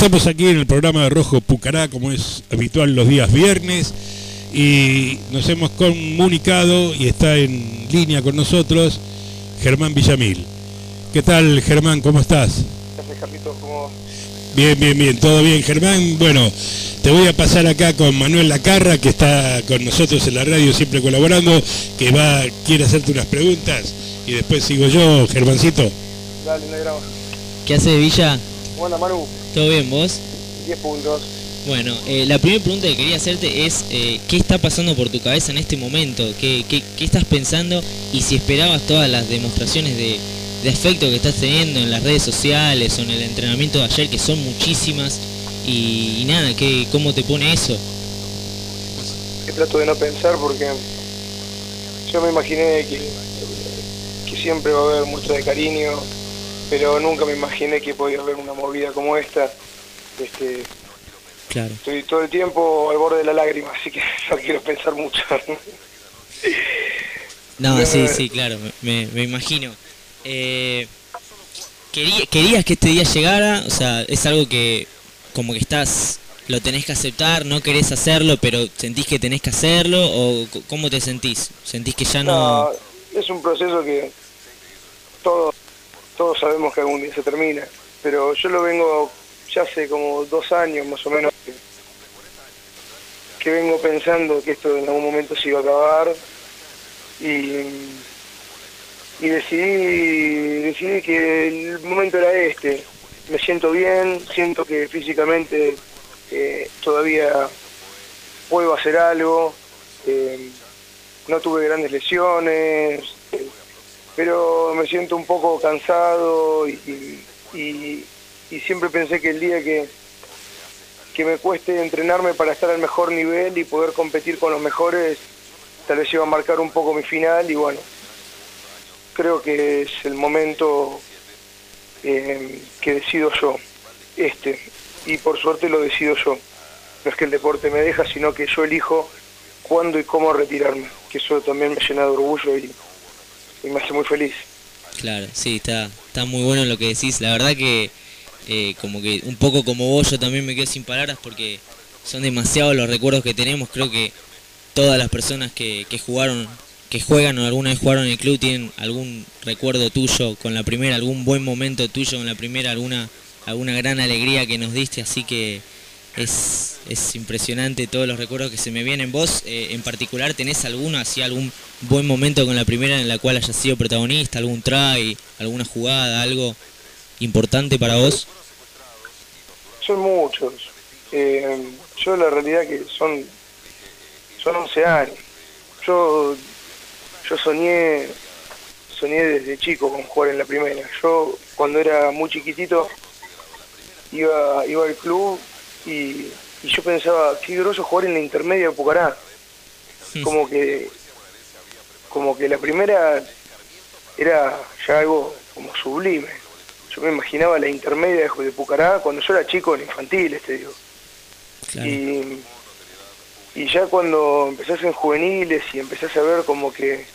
estamos aquí en el programa de Rojo Pucará, como es habitual los días viernes, y nos hemos comunicado y está en línea con nosotros Germán Villamil. ¿Qué tal, Germán? ¿Cómo estás? Gracias, Carlitos. ¿Cómo? Bien, todo bien, Germán. Bueno, te voy a pasar acá con Manuel Lacarra, que está con nosotros en la radio, siempre colaborando, que quiere hacerte unas preguntas, y después sigo yo, Germancito. Dale, no hay drama. ¿Qué haces, Villa? ¿Cómo anda, Manu? ¿Todo bien, vos? 10 puntos. Bueno, la primera pregunta que quería hacerte es ¿qué está pasando por tu cabeza en este momento? ¿Qué estás pensando? Y si esperabas todas las demostraciones de afecto que estás teniendo en las redes sociales o en el entrenamiento de ayer, que son muchísimas, y nada, ¿cómo te pone eso? Trato de no pensar porque yo me imaginé que siempre va a haber muestra de cariño, pero nunca me imaginé que podía haber una movida como esta. Claro. Estoy todo el tiempo al borde de la lágrima, así que no quiero pensar mucho. No, sí, claro, me imagino. ¿Querías que este día llegara? O sea, es algo que como que lo tenés que aceptar, no querés hacerlo, pero sentís que tenés que hacerlo, o ¿cómo te sentís? ¿Sentís que ya no...? Es un proceso que todos sabemos que algún día se termina, pero yo lo vengo ya hace como 2 años más o menos que vengo pensando que esto en algún momento se iba a acabar, y decidí que el momento era este. Me siento bien, siento que físicamente todavía puedo hacer algo, no tuve grandes lesiones, pero me siento un poco cansado y siempre pensé que el día que me cueste entrenarme para estar al mejor nivel y poder competir con los mejores, tal vez iba a marcar un poco mi final, y bueno, creo que es el momento que decido yo, y por suerte lo decido yo. No es que el deporte me deja, sino que yo elijo cuándo y cómo retirarme, que eso también me llena de orgullo y me hace muy feliz. Claro, sí, está muy bueno lo que decís. La verdad que como que un poco como vos, yo también me quedo sin palabras porque son demasiados los recuerdos que tenemos. Creo que todas las personas que juegan o alguna vez jugaron en el club tienen algún recuerdo tuyo con la primera, algún buen momento tuyo con la primera, alguna gran alegría que nos diste, así que es impresionante todos los recuerdos que se me vienen. Vos en particular, ¿tenés algún buen momento con la primera en la cual hayas sido protagonista, algún try, alguna jugada, algo importante para vos? Son muchos. Yo la realidad que son 11 años. Yo soñé desde chico con jugar en la primera. Yo cuando era muy chiquitito iba al club y yo pensaba, qué groso jugar en la intermedia de Pucará. Como que la primera era ya algo como sublime. Yo me imaginaba la intermedia de Pucará cuando yo era chico en infantiles, te digo. Claro. Y ya cuando empezás en juveniles y empezás a ver como que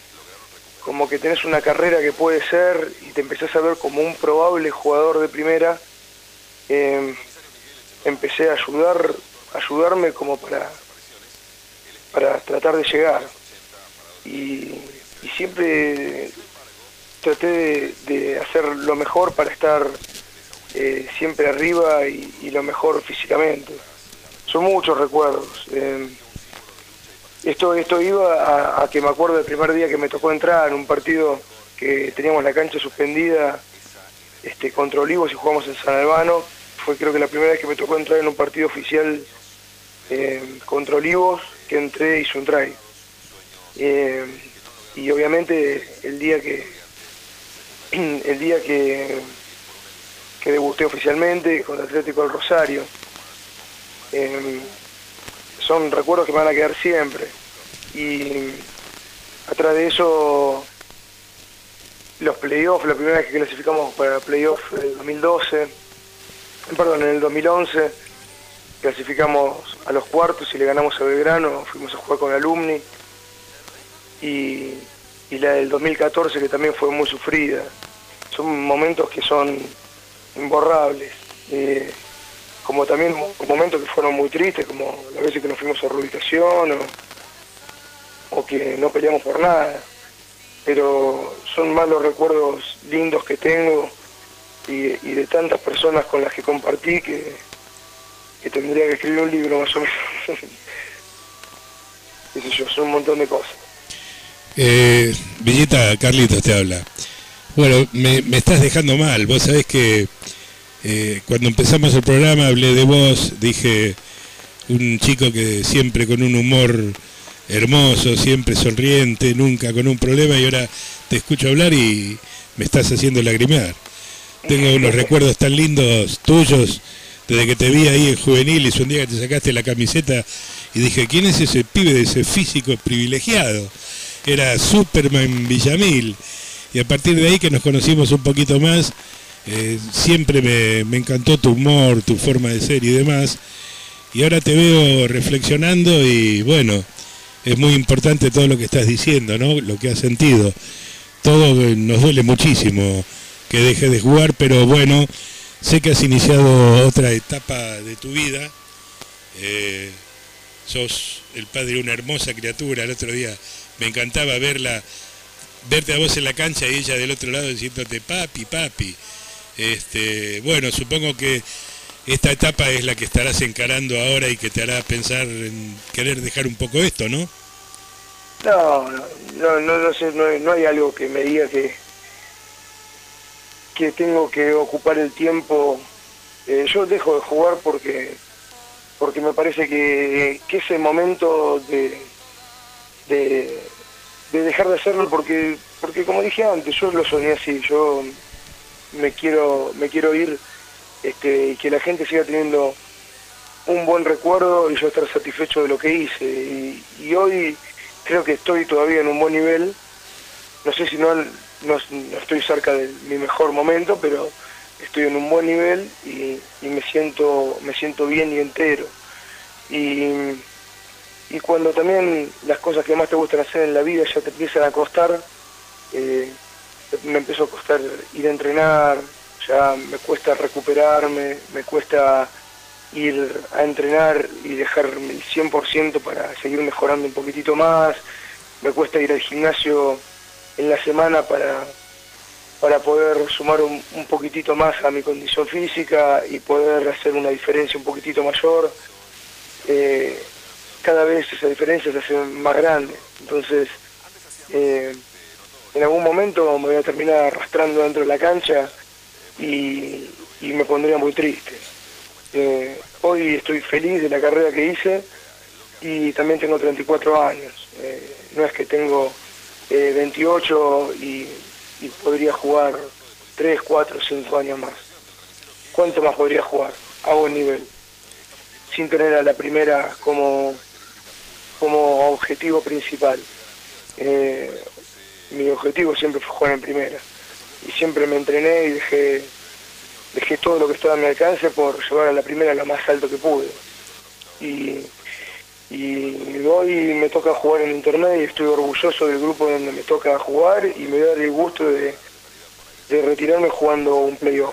tenés una carrera que puede ser y te empezás a ver como un probable jugador de primera, empecé a ayudarme como para tratar de llegar. Y siempre traté de hacer lo mejor para estar siempre arriba y lo mejor físicamente. Son muchos recuerdos. Esto iba a que me acuerdo del primer día que me tocó entrar en un partido que teníamos la cancha suspendida contra Olivos y jugamos en San Albano. Fue creo que la primera vez que me tocó entrar en un partido oficial contra Olivos, que entré y hice un try. Y obviamente el día que debuté oficialmente contra Atlético del Rosario, son recuerdos que me van a quedar siempre. Y atrás de eso, los playoffs, la primera vez que clasificamos para playoffs en el 2011 clasificamos a los cuartos y le ganamos a Belgrano, fuimos a jugar con Alumni, y la del 2014 que también fue muy sufrida. Son momentos que son imborrables. como también momentos que fueron muy tristes, como las veces que nos fuimos a rehabilitación o que no peleamos por nada. Pero son más los recuerdos lindos que tengo y de tantas personas con las que compartí que tendría que escribir un libro más o menos. Qué sé yo, son un montón de cosas. Villita, Carlitos te habla. Bueno, me estás dejando mal. Vos sabés que cuando empezamos el programa hablé de vos, dije un chico que siempre con un humor hermoso, siempre sonriente, nunca con un problema, y ahora te escucho hablar y me estás haciendo lagrimear. Tengo unos recuerdos tan lindos tuyos desde que te vi ahí en Juveniles, un día que te sacaste la camiseta y dije, ¿quién es ese pibe de ese físico privilegiado? Era Superman Villamil, y a partir de ahí que nos conocimos un poquito más, siempre me encantó tu humor, tu forma de ser y demás, y ahora te veo reflexionando y bueno, es muy importante todo lo que estás diciendo, ¿no? Lo que has sentido. Todo nos duele muchísimo que dejes de jugar, pero bueno, sé que has iniciado otra etapa de tu vida. Sos el padre de una hermosa criatura. El otro día me encantaba verte a vos en la cancha y ella del otro lado diciéndote papi, papi. Bueno, supongo que esta etapa es la que estarás encarando ahora y que te hará pensar en querer dejar un poco esto, ¿no? No sé, no hay algo que me diga que tengo que ocupar el tiempo. Yo dejo de jugar porque me parece que es el momento de dejar de hacerlo, porque como dije antes, yo lo soñé así, yo me quiero ir, y que la gente siga teniendo un buen recuerdo y yo estar satisfecho de lo que hice, y hoy creo que estoy todavía en un buen nivel. No sé si no estoy cerca de mi mejor momento, pero estoy en un buen nivel y me siento bien y entero. Y cuando también las cosas que más te gustan hacer en la vida ya te empiezan a costar, me empezó a costar ir a entrenar, ya me cuesta recuperarme, me cuesta ir a entrenar y dejar el 100% para seguir mejorando un poquitito más, me cuesta ir al gimnasio en la semana para poder sumar un poquitito más a mi condición física y poder hacer una diferencia un poquitito mayor. Cada vez esa diferencia se hace más grande, entonces en algún momento me voy a terminar arrastrando dentro de la cancha y me pondría muy triste. Hoy estoy feliz de la carrera que hice y también tengo 34 años, no es que tengo 28 y podría jugar 3, 4, 5 años más. ¿Cuánto más podría jugar a buen nivel? Sin tener a la primera como objetivo principal. Mi objetivo siempre fue jugar en primera. Y siempre me entrené y dejé todo lo que estaba a mi alcance por llevar a la primera lo más alto que pude. Y hoy me toca jugar en internet y estoy orgulloso del grupo donde me toca jugar y me voy a dar el gusto de retirarme jugando un playoff.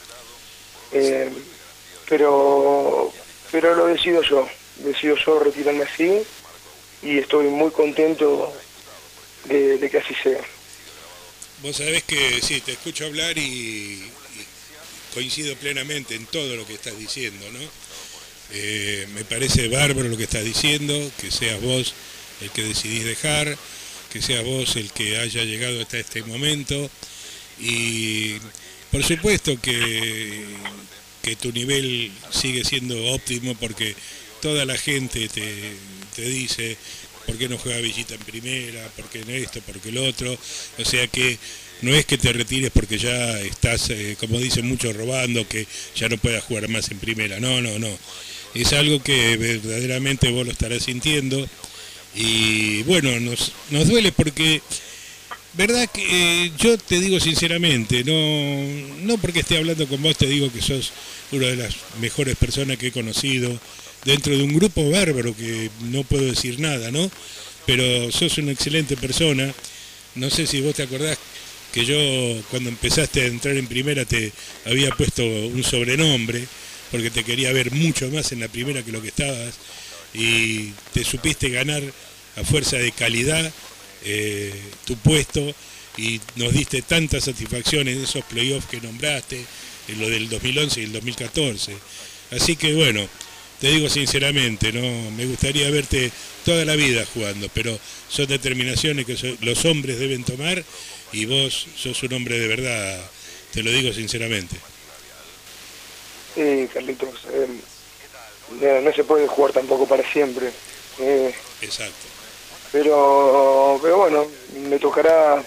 Pero lo decido yo retirarme así y estoy muy contento de que así sea. Vos sabés que sí, te escucho hablar y coincido plenamente en todo lo que estás diciendo, ¿no? Me parece bárbaro lo que estás diciendo, que seas vos el que decidís dejar, que seas vos el que haya llegado hasta este momento y por supuesto que tu nivel sigue siendo óptimo porque toda la gente te dice por qué no juega Villita en primera, por qué no esto, por qué lo otro, o sea que no es que te retires porque ya estás, como dicen muchos, robando, que ya no puedas jugar más en primera, no, es algo que verdaderamente vos lo estarás sintiendo y bueno, nos duele porque verdad que yo te digo sinceramente, no porque esté hablando con vos te digo que sos una de las mejores personas que he conocido dentro de un grupo bárbaro que no puedo decir nada, ¿no? Pero sos una excelente persona. No sé si vos te acordás que yo cuando empezaste a entrar en primera te había puesto un sobrenombre porque te quería ver mucho más en la primera que lo que estabas, y te supiste ganar a fuerza de calidad tu puesto, y nos diste tantas satisfacciones en esos playoffs que nombraste, en lo del 2011 y el 2014. Así que bueno, te digo sinceramente, no me gustaría verte toda la vida jugando, pero son determinaciones que los hombres deben tomar, y vos sos un hombre de verdad, te lo digo sinceramente. Sí, Carlitos, no se puede jugar tampoco para siempre. Exacto. Pero bueno, me tocará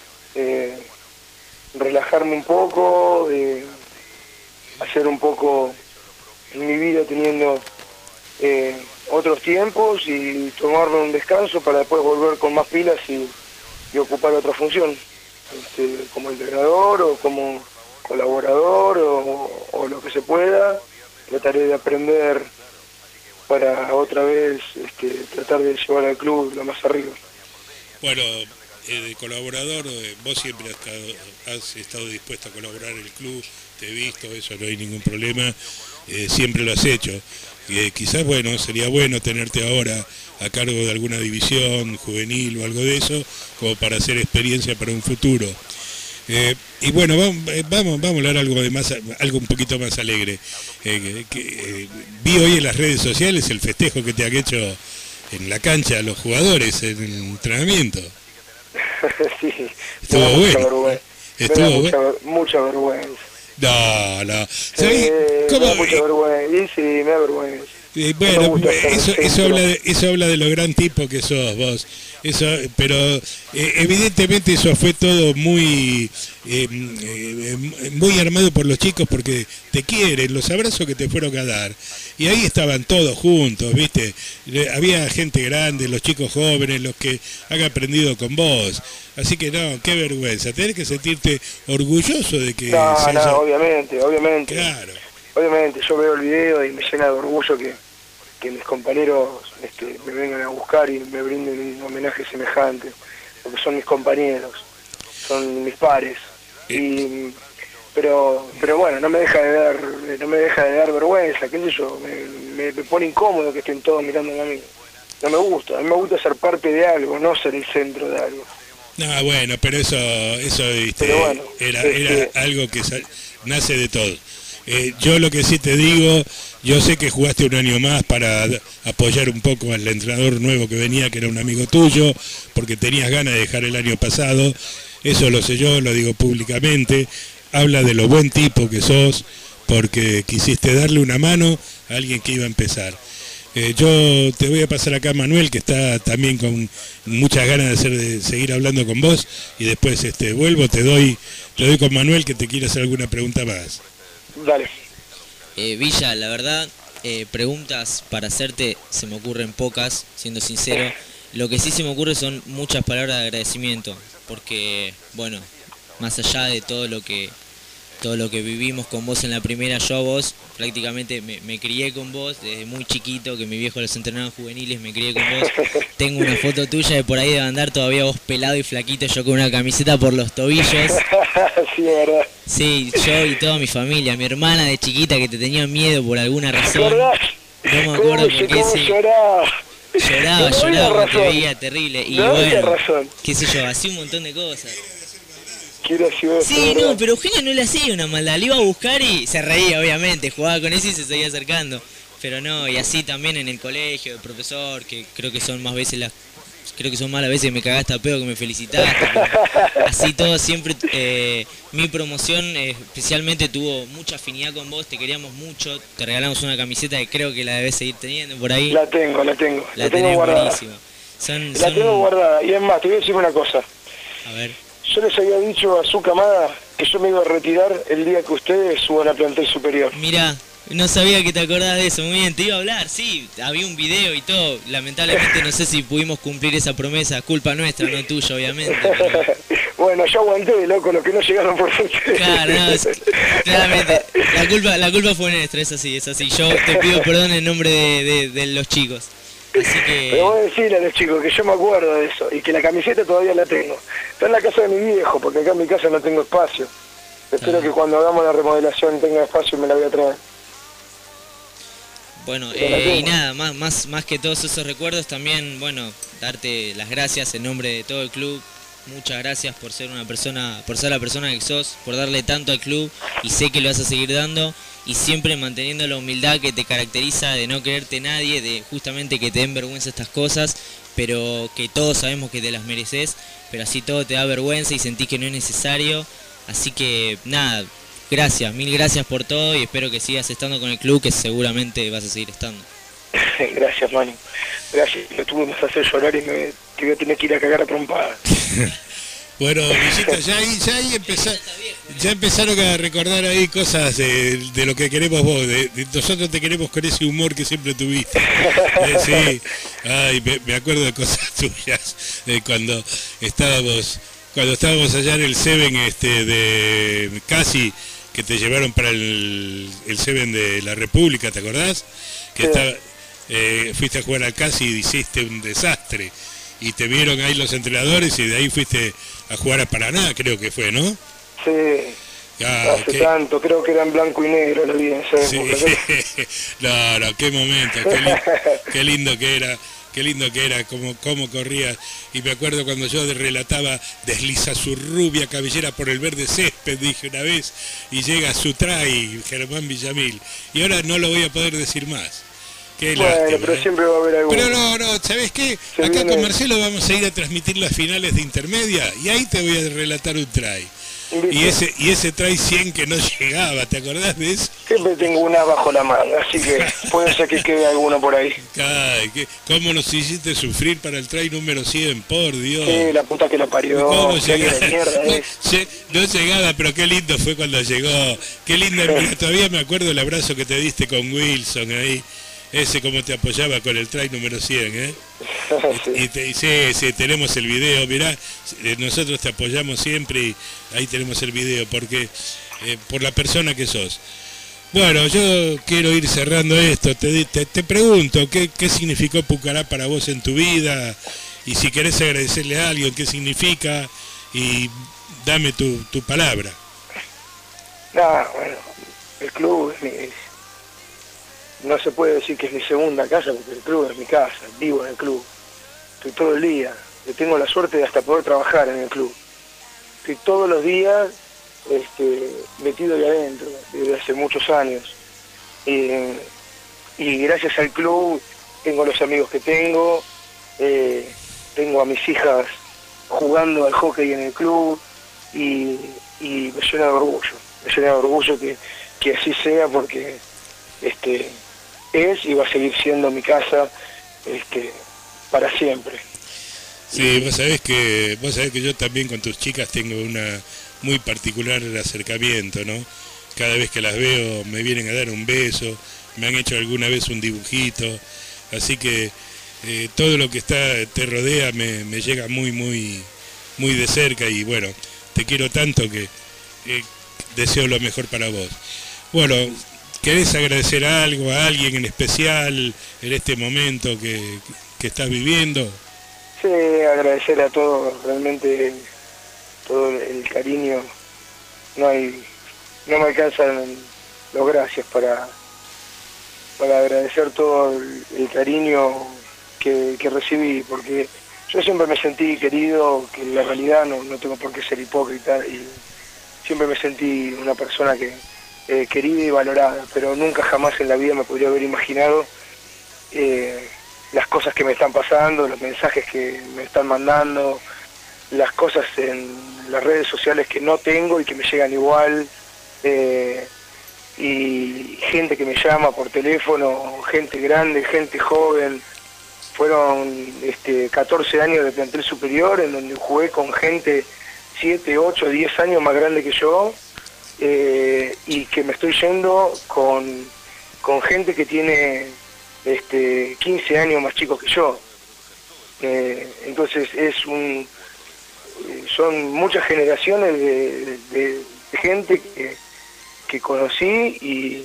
relajarme un poco, hacer un poco en mi vida teniendo otros tiempos, y tomarme un descanso para después volver con más pilas y ocupar otra función, como entrenador o como colaborador o lo que se pueda. Trataré de aprender para otra vez tratar de llevar al club lo más arriba. Bueno, de colaborador, vos siempre has estado dispuesto a colaborar en el club, te he visto, eso no hay ningún problema, siempre lo has hecho. Quizás, bueno, sería bueno tenerte ahora a cargo de alguna división juvenil o algo de eso, como para hacer experiencia para un futuro. Y bueno, vamos a hablar algo un poquito más alegre. Vi hoy en las redes sociales el festejo que te han hecho en la cancha a los jugadores en el entrenamiento. Sí, estuvo bueno. Estuvo bueno. Mucha vergüenza. No. ¿Sabés cómo? Mucha vergüenza. Sí, me da vergüenza. Bueno, eso habla de lo gran tipo que sos vos. Pero evidentemente eso fue todo muy armado por los chicos, porque te quieren, los abrazos que te fueron a dar, y ahí estaban todos juntos, ¿viste? Había gente grande, los chicos jóvenes, los que han aprendido con vos, así que no, qué vergüenza, tenés que sentirte orgulloso de que... No, obviamente. Claro. Obviamente, yo veo el video y me llena de orgullo que mis compañeros me vengan a buscar y me brinden un homenaje semejante, porque son mis compañeros, son mis pares. Pero bueno, no me deja de dar vergüenza, qué sé yo, me pone incómodo que estén todos mirándome a mí. No me gusta, a mí me gusta ser parte de algo, no ser el centro de algo. No, bueno, pero eso pero bueno, era algo que nace de todo. Yo lo que sí te digo, yo sé que jugaste un año más para apoyar un poco al entrenador nuevo que venía, que era un amigo tuyo, porque tenías ganas de dejar el año pasado, eso lo sé yo, lo digo públicamente, habla de lo buen tipo que sos, porque quisiste darle una mano a alguien que iba a empezar. Yo te voy a pasar acá a Manuel, que está también con muchas ganas de seguir hablando con vos, y después vuelvo, te doy con Manuel, que te quiere hacer alguna pregunta más. Dale. Villa, la verdad, preguntas para hacerte se me ocurren pocas, siendo sincero. Lo que sí se me ocurre son muchas palabras de agradecimiento, porque, bueno, más allá de todo lo que vivimos con vos en la primera, yo a vos prácticamente me crié con vos desde muy chiquito, que mi viejo los entrenaba juveniles, me crié con vos. Tengo una foto tuya de por ahí de andar todavía vos pelado y flaquito, yo con una camiseta por los tobillos. Sí, verdad. Sí, yo y toda mi familia, mi hermana de chiquita que te tenía miedo por alguna razón. No me acuerdo por qué, sí. Lloraba cuando te veía, terrible. Y bueno, qué sé yo, hacía un montón de cosas. Sí, no, pero Eugenio no le hacía una maldad, le iba a buscar y se reía, obviamente, jugaba con eso y se seguía acercando. Pero no, y así también en el colegio, el profesor, que creo que son más veces más las veces que me cagaste a pedo que me felicitaste. Así todo, siempre mi promoción especialmente tuvo mucha afinidad con vos, te queríamos mucho, te regalamos una camiseta que creo que la debes seguir teniendo por ahí. La tengo. La tengo guardada. Buenísima. La tengo guardada, y es más, te voy a decir una cosa. A ver. Yo les había dicho a su camada que yo me iba a retirar el día que ustedes suban a plantel superior. Mirá, no sabía que te acordás de eso, muy bien, te iba a hablar, sí, había un video y todo, lamentablemente no sé si pudimos cumplir esa promesa, culpa nuestra, no tuya, obviamente. Pero... Bueno, yo aguanté, loco, los que no llegaron por ustedes. Claro, no, claramente, la culpa fue nuestra, es así, yo te pido perdón en nombre de los chicos. Así que... Pero voy a decirle a los chicos que yo me acuerdo de eso y que la camiseta todavía la tengo. Está en la casa de mi viejo, porque acá en mi casa no tengo espacio. Espero que cuando hagamos la remodelación tenga espacio y me la voy a traer. Bueno, Pero la y tengo. nada, más que todos esos recuerdos, también, bueno, darte las gracias en nombre de todo el club. Muchas gracias por ser una persona, por ser la persona que sos, por darle tanto al club, y sé que lo vas a seguir dando, y siempre manteniendo la humildad que te caracteriza, de no creerte nadie, de justamente que te den vergüenza estas cosas, pero que todos sabemos que te las mereces, pero así todo te da vergüenza y sentís que no es necesario. Así que nada, gracias, mil gracias por todo, y espero que sigas estando con el club, que seguramente vas a seguir estando. Gracias, Manu. Gracias, me tuve que hacer llorar y te voy a tener que ir a cagar a trompadas. Bueno, Luisito, ya empezaron a recordar ahí cosas de lo que queremos vos. Nosotros te queremos con ese humor que siempre tuviste. Sí, ay, me acuerdo de cosas tuyas, cuando estábamos allá en el Seven de Casi, que te llevaron para el Seven de la República, ¿te acordás? Que Sí. fuiste a jugar al Casi y hiciste un desastre. Y te vieron ahí los entrenadores y de ahí fuiste a jugar a Paraná, creo que fue, ¿no? Sí, Ah, hace tanto, creo que era en blanco y negro lo vi en esa sí. época. No, qué momento, qué lindo que era, cómo corría. Y me acuerdo cuando yo relataba, desliza su rubia cabellera por el verde césped, dije una vez, y llega su try, Germán Villamil. Y ahora no lo voy a poder decir más. Qué Bueno, lástima, pero siempre va a haber alguno. Pero no, ¿sabés qué? Se Acá viene- con Marcelo vamos a ir a transmitir las finales de intermedia y ahí te voy a relatar un try. ¿Viste? Y ese try 100 que no llegaba, ¿te acordás de eso? Siempre tengo una bajo la manga, así que puede ser que quede alguno por ahí. Ay, ¿cómo nos hiciste sufrir para el try número 100? Por Dios. Sí, la puta que lo parió. ¿Cómo Qué año llegaba? de mierda es. No llegaba, pero qué lindo fue cuando llegó. Qué lindo, mira, todavía me acuerdo el abrazo que te diste con Wilson ahí. Ese como te apoyaba con el try número 100, ¿eh? Sí. Sí, tenemos el video, mirá, nosotros te apoyamos siempre y ahí tenemos el video, porque por la persona que sos. Bueno, yo quiero ir cerrando esto, te pregunto, ¿qué significó Pucará para vos en tu vida? Y si querés agradecerle a alguien, ¿qué significa? Y dame tu palabra. Nada, bueno, el club no se puede decir que es mi segunda casa, porque el club es mi casa, vivo en el club. Estoy todo el día, yo tengo la suerte de hasta poder trabajar en el club. Estoy todos los días metido ahí adentro, desde hace muchos años. Y gracias al club tengo los amigos que tengo, tengo a mis hijas jugando al hockey en el club y me llena de orgullo que así sea, porque es y va a seguir siendo mi casa para siempre. Sí, vos sabés que yo también con tus chicas tengo una muy particular acercamiento, ¿no? Cada vez que las veo me vienen a dar un beso, me han hecho alguna vez un dibujito, así que todo lo que te rodea me llega muy de cerca y bueno, te quiero tanto que deseo lo mejor para vos. Bueno, ¿querés agradecer algo a alguien en especial en este momento que estás viviendo? Sí, agradecer a todos, realmente todo el cariño, no me alcanzan los gracias para agradecer todo el cariño que recibí, porque yo siempre me sentí querido, que en la realidad no tengo por qué ser hipócrita, y siempre me sentí una persona querida y valorada, pero nunca jamás en la vida me podría haber imaginado las cosas que me están pasando, los mensajes que me están mandando, las cosas en las redes sociales que no tengo y que me llegan igual, y gente que me llama por teléfono, gente grande, gente joven. Fueron 14 años de plantel superior en donde jugué con gente 7, 8, 10 años más grande que yo, y que me estoy yendo con gente que tiene 15 años más chicos que yo. Entonces son muchas generaciones de gente que conocí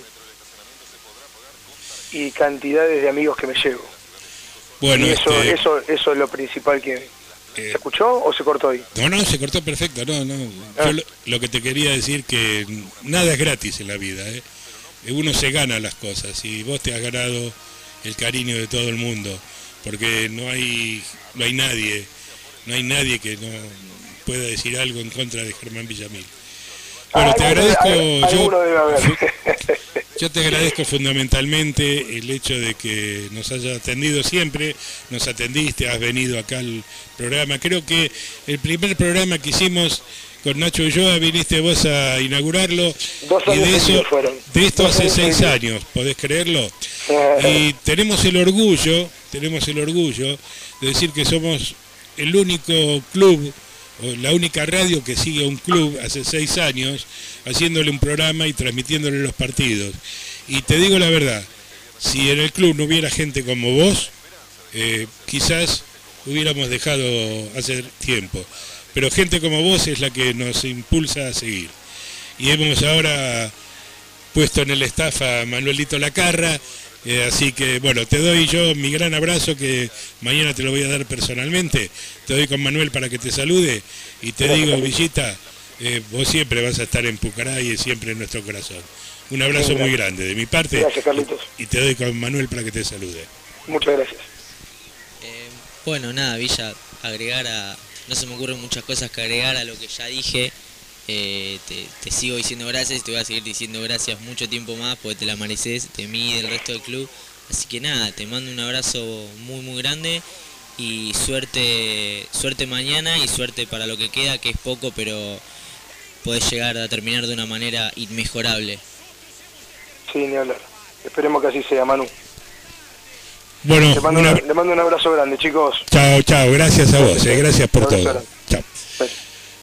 y cantidades de amigos que me llevo. Bueno, Y eso es lo principal que... ¿Se escuchó o se cortó ahí? No, se cortó perfecto, no. Yo lo que te quería decir que nada es gratis en la vida, ¿eh? uno se gana las cosas y vos te has ganado el cariño de todo el mundo, porque no hay nadie que no pueda decir algo en contra de Germán Villamil. Bueno, te agradezco, yo te agradezco fundamentalmente el hecho de que nos hayas atendido siempre, nos atendiste, has venido acá al programa. Creo que el primer programa que hicimos con Nacho Ulloa viniste vos a inaugurarlo, y de esto hace 6 años, ¿podés creerlo? Y tenemos el orgullo de decir que somos el único club, o la única radio que sigue a un club hace 6 años, haciéndole un programa y transmitiéndole los partidos. Y te digo la verdad, si en el club no hubiera gente como vos, quizás hubiéramos dejado hace tiempo. Pero gente como vos es la que nos impulsa a seguir. Y hemos ahora puesto en el staff a Manuelito Lacarra, así que bueno, te doy yo mi gran abrazo, que mañana te lo voy a dar personalmente. Te doy con Manuel para que te salude y te digo, Villita, vos siempre vas a estar en Pucará y siempre en nuestro corazón. Un abrazo muy grande de mi parte. Gracias, Carlitos. Y te doy con Manuel para que te salude. Muchas gracias. Bueno, nada, Villa, no se me ocurren muchas cosas que agregar a lo que ya dije. Te sigo diciendo gracias y te voy a seguir diciendo gracias mucho tiempo más, porque te la mereces, de mí y del resto del club. Así que nada, te mando un abrazo muy muy grande y suerte mañana, y suerte para lo que queda, que es poco, pero podés llegar a terminar de una manera inmejorable. Sí, ni hablar. Esperemos que así sea, Manu. Bueno, le mando un abrazo grande, chicos. Chao, gracias a vos, gracias por todo. Chao.